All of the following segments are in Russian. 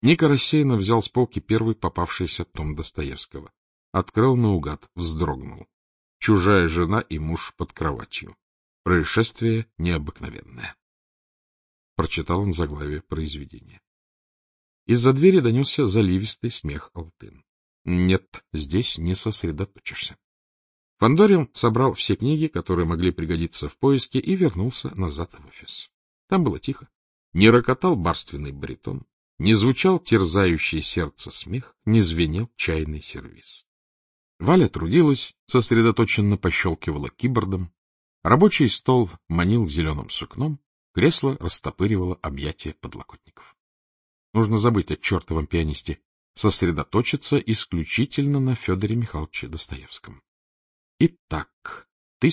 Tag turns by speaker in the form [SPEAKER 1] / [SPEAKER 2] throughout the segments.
[SPEAKER 1] Ника рассеянно взял с полки первый попавшийся том Достоевского. Открыл наугад, вздрогнул. «Чужая жена и муж под кроватью. Происшествие необыкновенное». Прочитал он заглавие произведения. Из-за двери донесся заливистый смех Алтын. Нет, здесь не сосредоточишься. Фандорин собрал все книги, которые могли пригодиться в поиске, и вернулся назад в офис. Там было тихо. Не рокотал барственный баритон, не звучал терзающий сердце смех, не звенел чайный сервиз. Валя трудилась, сосредоточенно пощелкивала кибордом. Рабочий стол манил зеленым сукном, кресло растопыривало объятия подлокотников. Нужно забыть о чертовом пианисте, сосредоточиться исключительно на Федоре Михайловиче Достоевском. Итак,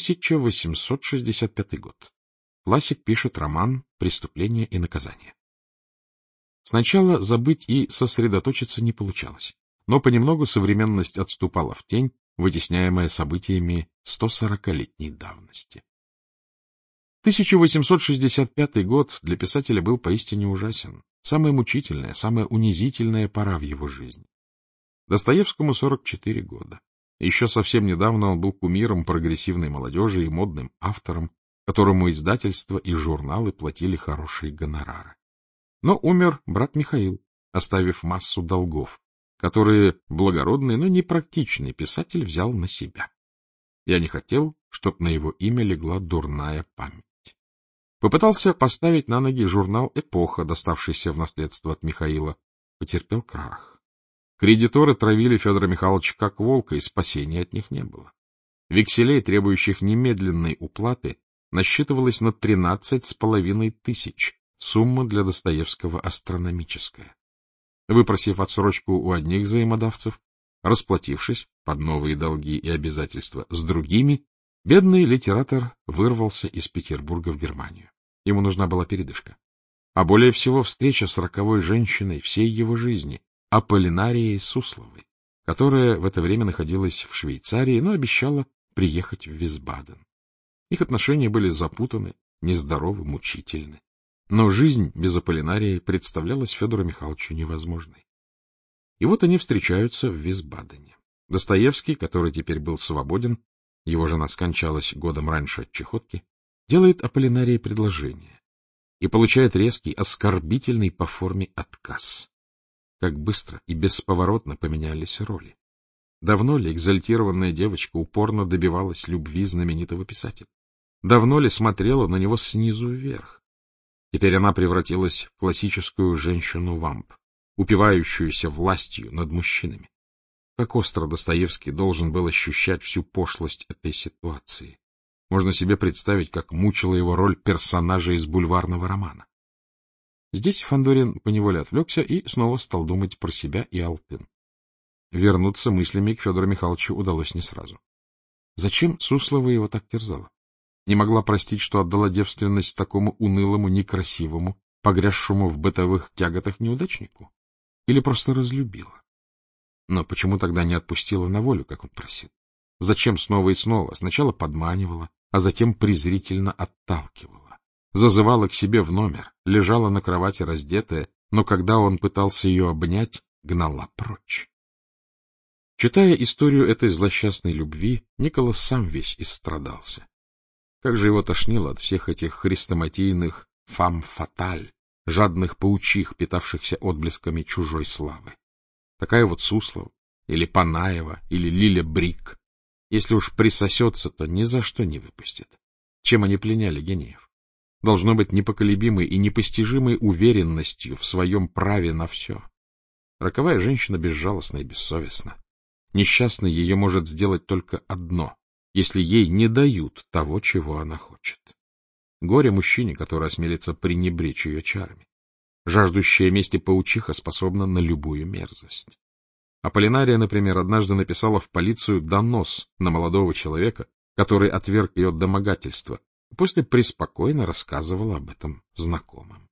[SPEAKER 1] 1865 год. Классик пишет роман «Преступление и наказание». Сначала забыть и сосредоточиться не получалось, но понемногу современность отступала в тень, вытесняемая событиями 140-летней давности. 1865 год для писателя был поистине ужасен. Самая мучительная, самая унизительная пора в его жизни. Достоевскому 44 года. Еще совсем недавно он был кумиром прогрессивной молодежи и модным автором, которому издательства и журналы платили хорошие гонорары. Но умер брат Михаил, оставив массу долгов, которые благородный, но непрактичный писатель взял на себя. Я не хотел, чтоб на его имя легла дурная память. Попытался поставить на ноги журнал «Эпоха», доставшийся в наследство от Михаила. Потерпел крах. Кредиторы травили Федора Михайловича как волка, и спасения от них не было. Векселей, требующих немедленной уплаты, насчитывалось на 13,5 тысяч. Сумма для Достоевского астрономическая. Выпросив отсрочку у одних взаимодавцев, расплатившись под новые долги и обязательства с другими, бедный литератор вырвался из Петербурга в Германию. Ему нужна была передышка. А более всего встреча с роковой женщиной всей его жизни, Аполлинарией Сусловой, которая в это время находилась в Швейцарии, но обещала приехать в Висбаден. Их отношения были запутаны, нездоровы, мучительны. Но жизнь без Аполлинарии представлялась Федору Михайловичу невозможной. И вот они встречаются в Висбадене. Достоевский, который теперь был свободен, его жена скончалась годом раньше от чахотки, делает Аполлинарии предложение и получает резкий, оскорбительный по форме отказ. Как быстро и бесповоротно поменялись роли. Давно ли экзальтированная девочка упорно добивалась любви знаменитого писателя? Давно ли смотрела на него снизу вверх? Теперь она превратилась в классическую женщину-вамп, упивающуюся властью над мужчинами. Как остро Достоевский должен был ощущать всю пошлость этой ситуации. Можно себе представить, как мучила его роль персонажа из бульварного романа. Здесь Фандорин поневоле отвлекся и снова стал думать про себя и Алтын. Вернуться мыслями к Федору Михайловичу удалось не сразу. Зачем Суслова его так терзала? Не могла простить, что отдала девственность такому унылому, некрасивому, погрязшему в бытовых тяготах неудачнику? Или просто разлюбила? Но почему тогда не отпустила на волю, как он просил? Зачем снова и снова? Сначала подманивала, а затем презрительно отталкивала. Зазывала к себе в номер, лежала на кровати раздетая, но когда он пытался ее обнять, гнала прочь. Читая историю этой злосчастной любви, Николас сам весь истрадался. Как же его тошнило от всех этих хрестоматийных фам-фаталь, жадных паучих, питавшихся отблесками чужой славы. Такая вот Суслова, или Панаева, или Лиля Брик. Если уж присосется, то ни за что не выпустит. Чем они пленяли гениев? Должно быть непоколебимой и непостижимой уверенностью в своем праве на все. Роковая женщина безжалостна и бессовестна. Несчастной ее может сделать только одно, если ей не дают того, чего она хочет. Горе мужчине, который осмелится пренебречь ее чарами. Жаждущая мести паучиха способна на любую мерзость. Аполлинария, например, однажды написала в полицию донос на молодого человека, который отверг ее домогательство, и после преспокойно рассказывала об этом знакомым.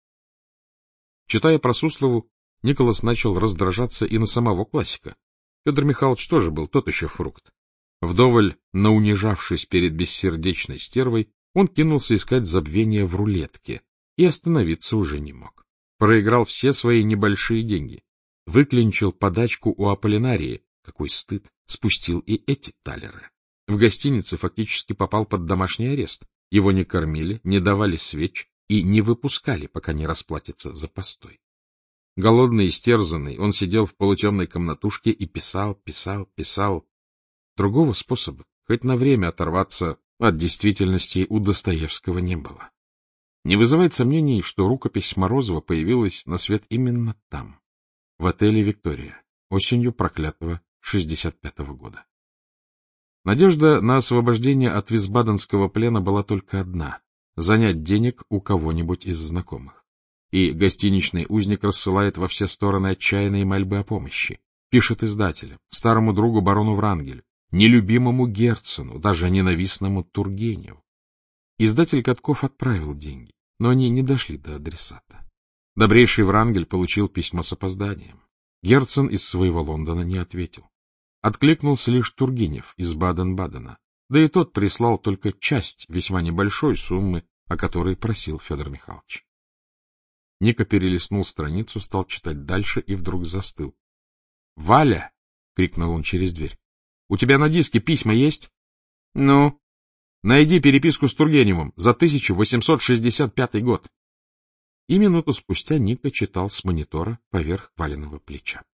[SPEAKER 1] Читая про Суслову, Николас начал раздражаться и на самого классика. Федор Михайлович тоже был тот еще фрукт. Вдоволь наунижавшись перед бессердечной стервой, он кинулся искать забвения в рулетке и остановиться уже не мог. проиграл все свои небольшие деньги, выклинчил подачку у Аполлинарии, какой стыд, спустил и эти талеры. В гостинице фактически попал под домашний арест, его не кормили, не давали свеч и не выпускали, пока не расплатится за постой. Голодный и истерзанный, он сидел в полутемной комнатушке и писал. Другого способа, хоть на время оторваться от действительности, у Достоевского не было. Не вызывает сомнений, что рукопись Морозова появилась на свет именно там, в отеле «Виктория», осенью проклятого 65-го года. Надежда на освобождение от висбаденского плена была только одна — занять денег у кого-нибудь из знакомых. И гостиничный узник рассылает во все стороны отчаянные мольбы о помощи. Пишет издателям, старому другу барону Врангелю, нелюбимому Герцену, даже ненавистному Тургеневу. Издатель Катков отправил деньги, но они не дошли до адресата. Добрейший Врангель получил письмо с опозданием. Герцен из своего Лондона не ответил. Откликнулся лишь Тургенев из Баден-Бадена, да и тот прислал только часть весьма небольшой суммы, о которой просил Федор Михайлович. Ника перелистнул страницу, стал читать дальше и вдруг застыл. — Валя! — крикнул он через дверь. — У тебя на диске письма есть? — Ну? — Найди переписку с Тургеневым за 1865 год. И минуту спустя Ника читал с монитора поверх Валиного плеча.